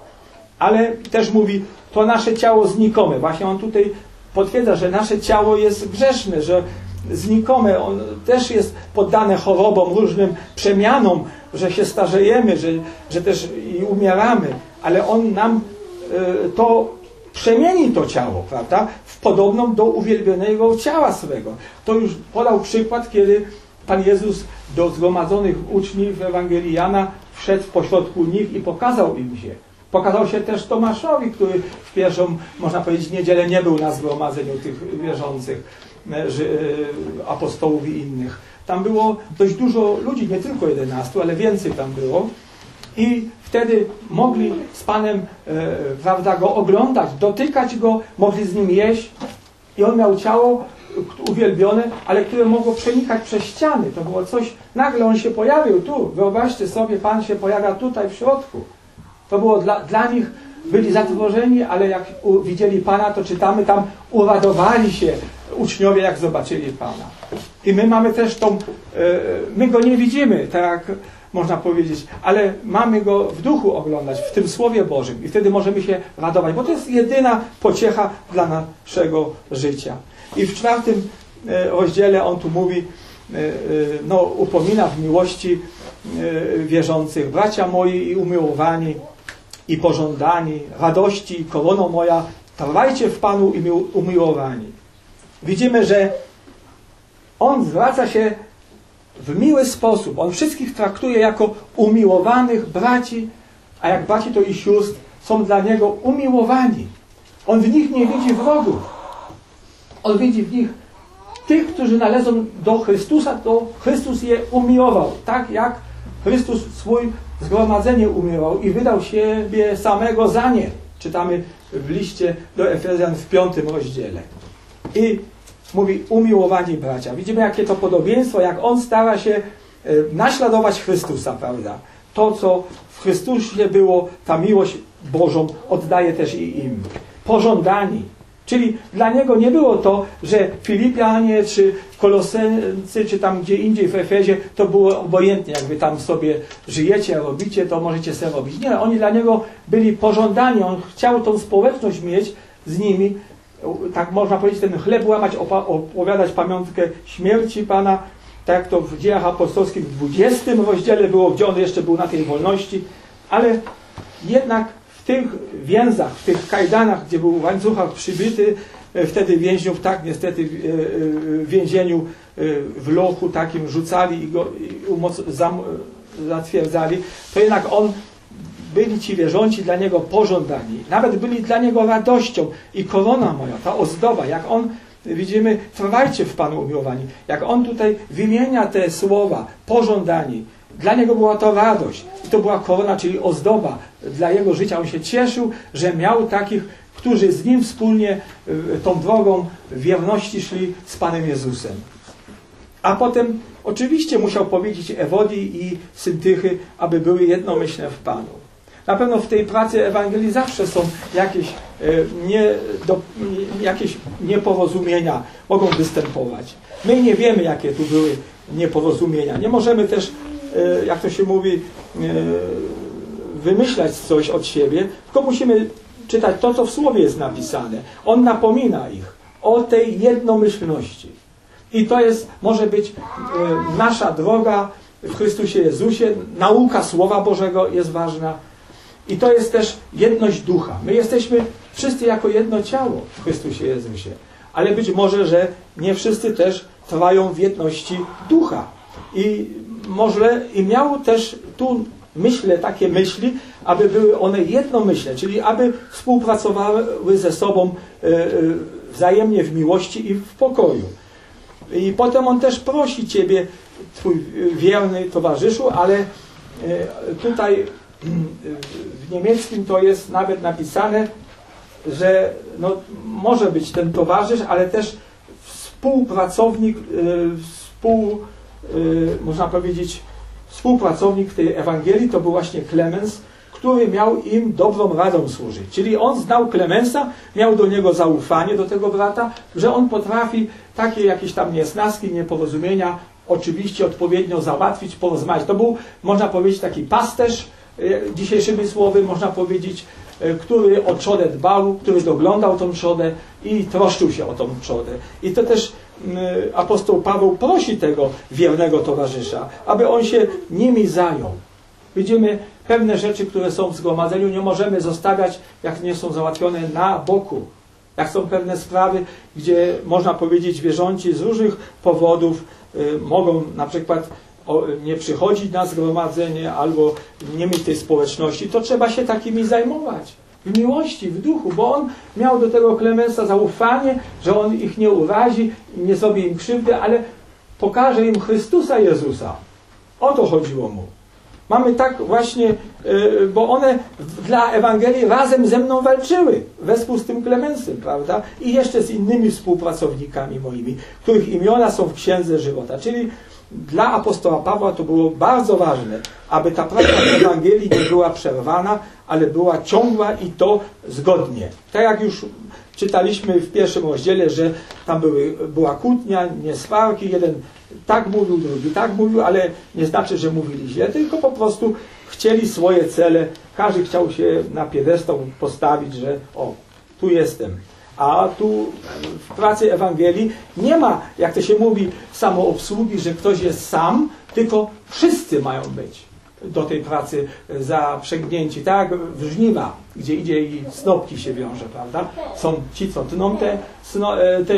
Ale też mówi, to nasze ciało znikome. Właśnie On tutaj potwierdza, że nasze ciało jest grzeszne, że znikome, on też jest poddane chorobom, różnym przemianom, że się starzejemy, że, że też i umieramy, ale On nam y, to przemieni to ciało, prawda, w podobną do uwielbionego ciała swego. To już podał przykład, kiedy Pan Jezus do zgromadzonych uczniów w Ewangelii Jana wszedł pośrodku nich i pokazał im się. Pokazał się też Tomaszowi, który w pierwszą, można powiedzieć, niedzielę nie był na zgromadzeniu tych wierzących, apostołów i innych. Tam było dość dużo ludzi, nie tylko jedenastu, ale więcej tam było. I wtedy mogli z Panem e, prawda, Go oglądać, dotykać Go, mogli z Nim jeść. I On miał ciało uwielbione, ale które mogło przenikać przez ściany. To było coś, nagle On się pojawił tu. Wyobraźcie sobie, Pan się pojawia tutaj w środku. To było dla, dla nich, byli zatrwożeni, ale jak u, widzieli Pana, to czytamy tam, uradowali się uczniowie, jak zobaczyli Pana. I my mamy też tą, my Go nie widzimy, tak jak można powiedzieć, ale mamy Go w duchu oglądać, w tym Słowie Bożym. I wtedy możemy się radować, bo to jest jedyna pociecha dla naszego życia. I w czwartym rozdziale on tu mówi, no, upomina w miłości wierzących. Bracia moi i umiłowani, i pożądani, radości i korono moja, trwajcie w Panu i umiłowani. Widzimy, że On zwraca się w miły sposób. On wszystkich traktuje jako umiłowanych braci, a jak braci to i sióstr są dla Niego umiłowani. On w nich nie widzi wrogów. On widzi w nich tych, którzy należą do Chrystusa, to Chrystus je umiłował. Tak jak Chrystus swój zgromadzenie umiłował i wydał siebie samego za nie. Czytamy w liście do Efezjan w piątym rozdziale. I mówi, umiłowani bracia. Widzimy, jakie to podobieństwo, jak On stara się naśladować Chrystusa, prawda? To, co w Chrystusie było, ta miłość Bożą oddaje też i im. Pożądani. Czyli dla Niego nie było to, że Filipianie, czy Koloseńcy, czy tam gdzie indziej w Efezie, to było obojętnie, jak wy tam sobie żyjecie, robicie, to możecie sobie robić. Nie, oni dla Niego byli pożądani. On chciał tą społeczność mieć z nimi tak można powiedzieć, ten chleb łamać, opowiadać pamiątkę śmierci Pana, tak jak to w Dziejach Apostolskich w dwudziestym rozdziale było, gdzie on jeszcze był na tej wolności, ale jednak w tych więzach, w tych kajdanach, gdzie był w łańcuchach przybity, wtedy więźniów tak niestety w więzieniu, w lochu takim rzucali i go zatwierdzali, to jednak on, byli ci wierzący dla niego pożądani, nawet byli dla niego radością i korona moja, ta ozdoba, jak on, widzimy, trwajcie w Panu umiłowani, jak on tutaj wymienia te słowa, pożądani, dla niego była to radość i to była korona, czyli ozdoba dla jego życia. On się cieszył, że miał takich, którzy z nim wspólnie tą drogą wierności szli z Panem Jezusem. A potem oczywiście musiał powiedzieć Ewodii i Syntychy, aby były jednomyślne w Panu. Na pewno w tej pracy Ewangelii zawsze są jakieś, nie, do, jakieś nieporozumienia, mogą występować. My nie wiemy, jakie tu były nieporozumienia. Nie możemy też, jak to się mówi, wymyślać coś od siebie, tylko musimy czytać to, co w Słowie jest napisane. On napomina ich o tej jednomyślności. I to jest, może być nasza droga w Chrystusie Jezusie. Nauka Słowa Bożego jest ważna. I to jest też jedność ducha. My jesteśmy wszyscy jako jedno ciało w Chrystusie Jezusie. Ale być może, że nie wszyscy też trwają w jedności ducha. I może i miał też tu myślę, takie myśli, aby były one jednomyślne, czyli aby współpracowały ze sobą wzajemnie w miłości i w pokoju. I potem on też prosi Ciebie, Twój wierny towarzyszu, ale tutaj w niemieckim to jest nawet napisane, że no, może być ten towarzysz, ale też współpracownik, współ, można powiedzieć, współpracownik tej Ewangelii, to był właśnie Klemens, który miał im dobrą radą służyć. Czyli on znał Klemensa, miał do niego zaufanie, do tego brata, że on potrafi takie jakieś tam niesnaski, nieporozumienia oczywiście odpowiednio załatwić, porozmawiać. To był, można powiedzieć, taki pasterz, dzisiejszymi słowy, można powiedzieć, który o trzodę dbał, który doglądał tą trzodę i troszczył się o tą trzodę. I to też apostoł Paweł prosi tego wiernego towarzysza, aby on się nimi zajął. Widzimy pewne rzeczy, które są w zgromadzeniu, nie możemy zostawiać, jak nie są załatwione, na boku. Jak są pewne sprawy, gdzie można powiedzieć wierzący z różnych powodów y, mogą na przykład o, nie przychodzić na zgromadzenie albo nie mieć tej społeczności, to trzeba się takimi zajmować. W miłości, w duchu, bo on miał do tego Klemensa zaufanie, że on ich nie urazi, nie zrobi im krzywdy, ale pokaże im Chrystusa Jezusa. O to chodziło mu. Mamy tak właśnie, bo one dla Ewangelii razem ze mną walczyły, wespół z tym Klemensem, prawda? I jeszcze z innymi współpracownikami moimi, których imiona są w Księdze Żywota. Czyli dla apostoła Pawła to było bardzo ważne, aby ta praca Ewangelii nie była przerwana, ale była ciągła i to zgodnie. Tak jak już czytaliśmy w pierwszym rozdziale, że tam były, była kłótnia, nieswarki, jeden tak mówił, drugi tak mówił, ale nie znaczy, że mówili źle, tylko po prostu chcieli swoje cele. Każdy chciał się na piedestał postawić, że o, tu jestem. A tu w pracy Ewangelii nie ma, jak to się mówi, samoobsługi, że ktoś jest sam, tylko wszyscy mają być do tej pracy zaprzęgnięci. Tak jak w żniwa, gdzie idzie i snopki się wiąże, prawda? Są ci, co tną te, te,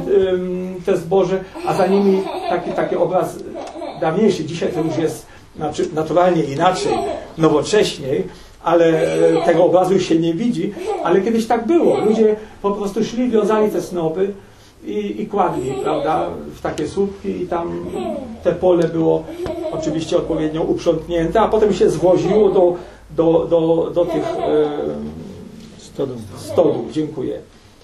te zboże, a za nimi taki, taki obraz dawniejszy. Dzisiaj to już jest naturalnie inaczej, nowocześniej, ale tego obrazu się nie widzi, ale kiedyś tak było. Ludzie po prostu szli, wiązali te snopy i, i kładli, prawda, w takie słupki i tam te pole było oczywiście odpowiednio uprzątnięte, a potem się zwoziło do, do, do, do tych e, stodół. Dziękuję.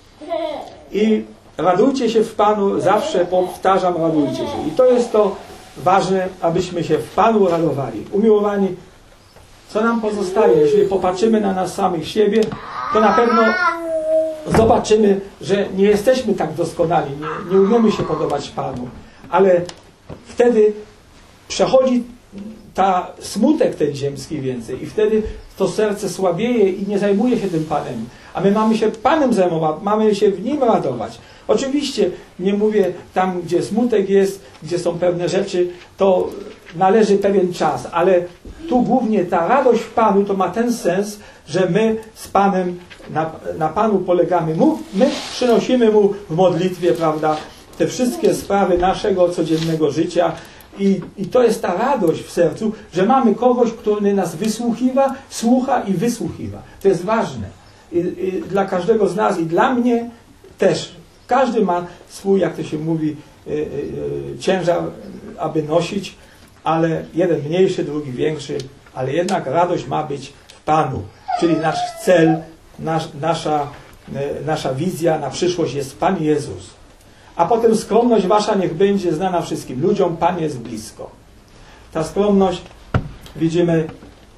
I radujcie się w Panu, zawsze powtarzam, radujcie się. I to jest to ważne, abyśmy się w Panu radowali. Umiłowani, co nam pozostaje? Jeśli popatrzymy na nas samych siebie, to na pewno zobaczymy, że nie jesteśmy tak doskonali, nie, nie umiemy się podobać Panu, ale wtedy przechodzi ta smutek ten ziemski więcej i wtedy to serce słabieje i nie zajmuje się tym Panem. A my mamy się Panem zajmować, mamy się w Nim radować. Oczywiście nie mówię tam, gdzie smutek jest, gdzie są pewne rzeczy, to należy pewien czas, ale tu głównie ta radość w Panu to ma ten sens, że my z Panem, na, na Panu polegamy. Mu, my przynosimy Mu w modlitwie, prawda, te wszystkie sprawy naszego codziennego życia i, i to jest ta radość w sercu, że mamy kogoś, który nas wysłuchiwa, słucha i wysłuchiwa. To jest ważne. I, i dla każdego z nas i dla mnie też. Każdy ma swój, jak to się mówi, yy, yy, ciężar, aby nosić, ale jeden mniejszy, drugi większy, ale jednak radość ma być w Panu. Czyli nasz cel, nasz, nasza, yy, nasza wizja na przyszłość jest Pan Jezus. A potem skromność wasza niech będzie znana wszystkim ludziom, Pan jest blisko. Ta skromność, widzimy,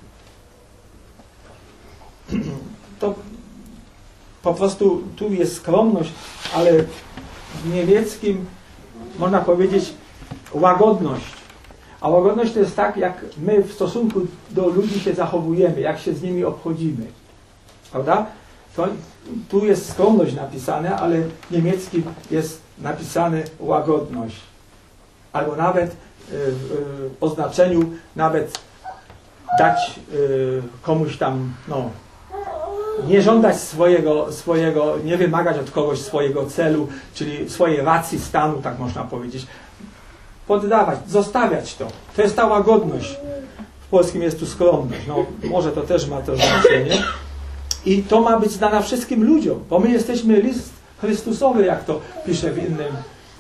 to po prostu tu jest skromność, ale w niemieckim można powiedzieć łagodność. A łagodność to jest tak, jak my w stosunku do ludzi się zachowujemy, jak się z nimi obchodzimy. Prawda? To, tu jest skromność napisane, ale w niemieckim jest napisane łagodność. Albo nawet w oznaczeniu nawet dać komuś tam, no, nie żądać swojego, swojego, nie wymagać od kogoś swojego celu, czyli swojej racji stanu, tak można powiedzieć. Poddawać, zostawiać to. To jest ta łagodność. W polskim jest tu skromność. No, może to też ma to znaczenie. I to ma być znana wszystkim ludziom, bo my jesteśmy list Chrystusowy, jak to pisze w innym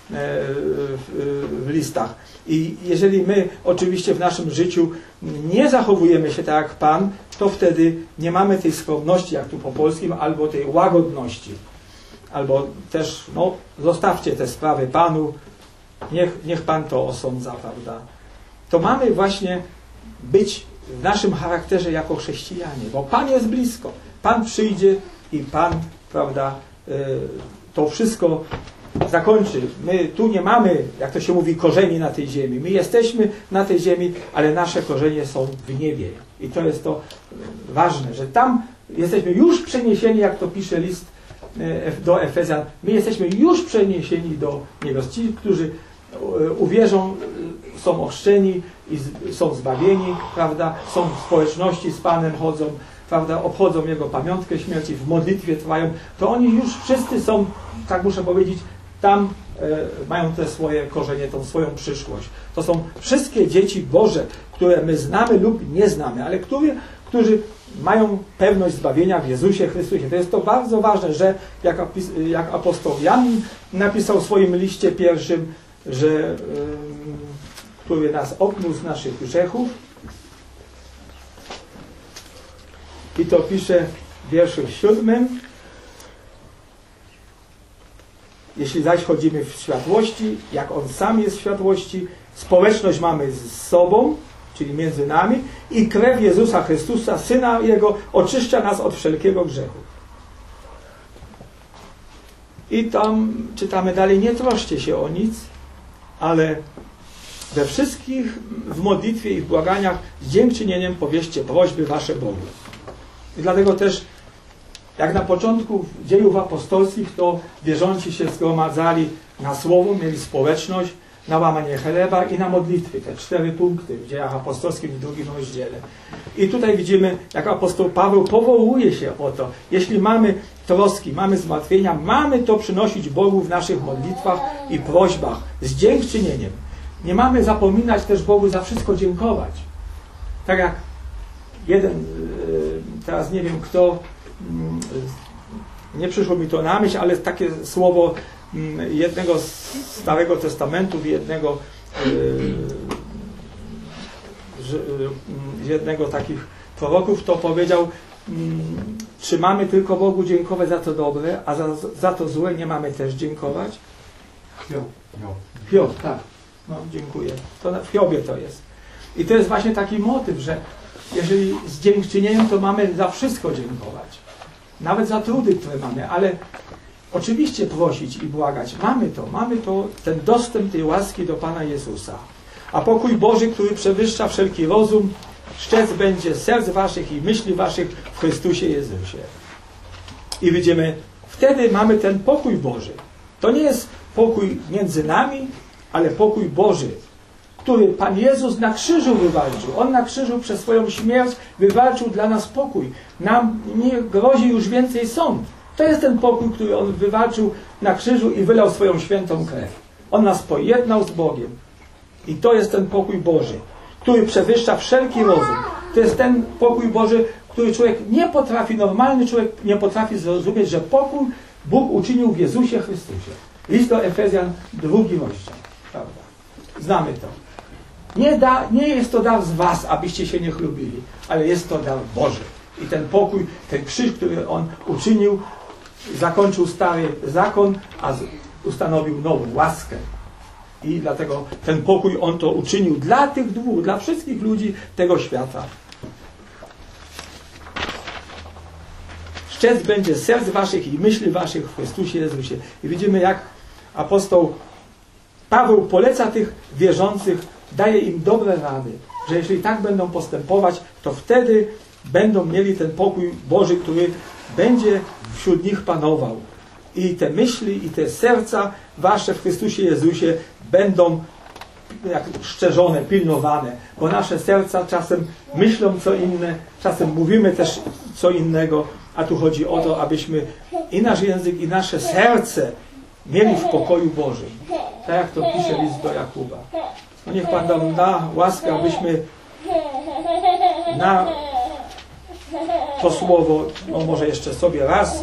w listach. I jeżeli my oczywiście w naszym życiu nie zachowujemy się tak jak Pan, to wtedy nie mamy tej skromności, jak tu po polskim, albo tej łagodności. Albo też, no, zostawcie te sprawy Panu, niech, niech Pan to osądza, prawda? To mamy właśnie być w naszym charakterze jako chrześcijanie, bo Pan jest blisko. Pan przyjdzie i Pan, prawda, to wszystko zakończy. My tu nie mamy, jak to się mówi, korzeni na tej ziemi. My jesteśmy na tej ziemi, ale nasze korzenie są w niebie. I to jest to ważne, że tam jesteśmy już przeniesieni, jak to pisze list do Efezjan, my jesteśmy już przeniesieni do niebios. Ci, którzy uwierzą, są ochrzczeni i są zbawieni, prawda? Są w społeczności z Panem, chodzą, prawda? Obchodzą Jego pamiątkę śmierci, w modlitwie trwają, to oni już wszyscy są, tak muszę powiedzieć, tam e, mają te swoje korzenie, tą swoją przyszłość. To są wszystkie dzieci Boże, które my znamy lub nie znamy, ale które, którzy mają pewność zbawienia w Jezusie Chrystusie. To jest to bardzo ważne, że jak, jak apostoł Jan napisał w swoim liście pierwszym, że y, który nas oknuł z naszych grzechów, i to pisze w wierszu siódmym. Jeśli zaś chodzimy w światłości, jak On sam jest w światłości, społeczność mamy z sobą, czyli między nami, i krew Jezusa Chrystusa, Syna Jego, oczyszcza nas od wszelkiego grzechu. I tam czytamy dalej, nie troszcie się o nic, ale we wszystkich w modlitwie i w błaganiach z dziękczynieniem powieście prośby wasze Bogu. I dlatego też, jak na początku dziejów apostolskich, to wierzący się zgromadzali na słowo, mieli społeczność, na łamanie chleba i na modlitwy. Te cztery punkty w dziejach apostolskich w drugim rozdziale. I tutaj widzimy, jak apostoł Paweł powołuje się o to. Jeśli mamy troski, mamy zmartwienia, mamy to przynosić Bogu w naszych modlitwach i prośbach z dziękczynieniem. Nie mamy zapominać też Bogu za wszystko dziękować. Tak jak jeden, teraz nie wiem kto, nie przyszło mi to na myśl, ale takie słowo jednego z Starego Testamentu, jednego jednego takich proroków, to powiedział, czy mamy tylko Bogu dziękować za to dobre, a za, za to złe nie mamy też dziękować? Hiob. Hiob, tak. No, dziękuję. To w Hiobie to jest. I to jest właśnie taki motyw, że jeżeli z dziękczynieniem, to mamy za wszystko dziękować. Nawet za trudy, które mamy, ale oczywiście prosić i błagać. Mamy to, mamy to, ten dostęp tej łaski do Pana Jezusa. A pokój Boży, który przewyższa wszelki rozum, szczec będzie serc waszych i myśli waszych w Chrystusie Jezusie. I widzimy, wtedy mamy ten pokój Boży. To nie jest pokój między nami, ale pokój Boży, który Pan Jezus na krzyżu wywalczył. On na krzyżu przez swoją śmierć wywalczył dla nas pokój. Nam nie grozi już więcej sąd. To jest ten pokój, który On wywalczył na krzyżu i wylał swoją świętą krew. On nas pojednał z Bogiem. I to jest ten pokój Boży, który przewyższa wszelki rozum. To jest ten pokój Boży, który człowiek nie potrafi, normalny człowiek nie potrafi zrozumieć, że pokój Bóg uczynił w Jezusie Chrystusie. List do Efezjan, drugi rozdział. Prawda? Znamy to. Nie, da, nie jest to dar z was, abyście się nie chlubili, ale jest to dar Boży. I ten pokój, ten krzyż, który On uczynił, zakończył stary zakon, a ustanowił nową łaskę. I dlatego ten pokój On to uczynił dla tych dwóch, dla wszystkich ludzi tego świata. Szczec będzie serc waszych i myśli waszych w Chrystusie Jezusie. I widzimy, jak apostoł Paweł poleca tych wierzących, daje im dobre rady, że jeśli tak będą postępować, to wtedy będą mieli ten pokój Boży, który będzie wśród nich panował. I te myśli, i te serca wasze w Chrystusie Jezusie będą jak szczerzone, pilnowane, bo nasze serca czasem myślą co inne, czasem mówimy też co innego, a tu chodzi o to, abyśmy i nasz język, i nasze serce mieli w pokoju Bożym. Tak jak to pisze list do Jakuba. No niech Pan nam da łaskę, abyśmy na to słowo, no może jeszcze sobie raz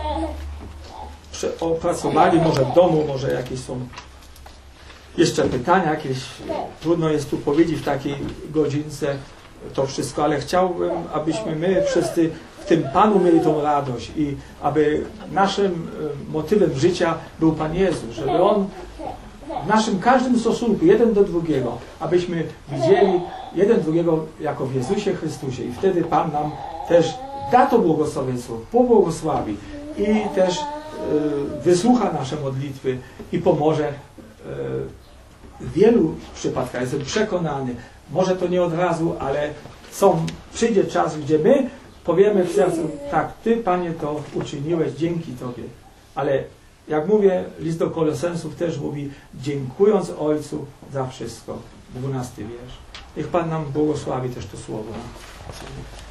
opracowali, może w domu, może jakieś są jeszcze pytania, jakieś, trudno jest tu powiedzieć w takiej godzince to wszystko, ale chciałbym, abyśmy my wszyscy w tym Panu mieli tą radość i aby naszym motywem życia był Pan Jezus, żeby On w naszym każdym stosunku, jeden do drugiego, abyśmy widzieli jeden drugiego jako w Jezusie Chrystusie i wtedy Pan nam też da to błogosławieństwo, pobłogosławi i też y, wysłucha nasze modlitwy i pomoże y, w wielu przypadkach. Jestem przekonany, może to nie od razu, ale są, przyjdzie czas, gdzie my powiemy w sercu, tak, Ty, Panie, to uczyniłeś, dzięki Tobie. Ale jak mówię, list do Kolosensów też mówi, dziękując Ojcu za wszystko. dwunasty wiersz. Niech Pan nam błogosławi też to słowo.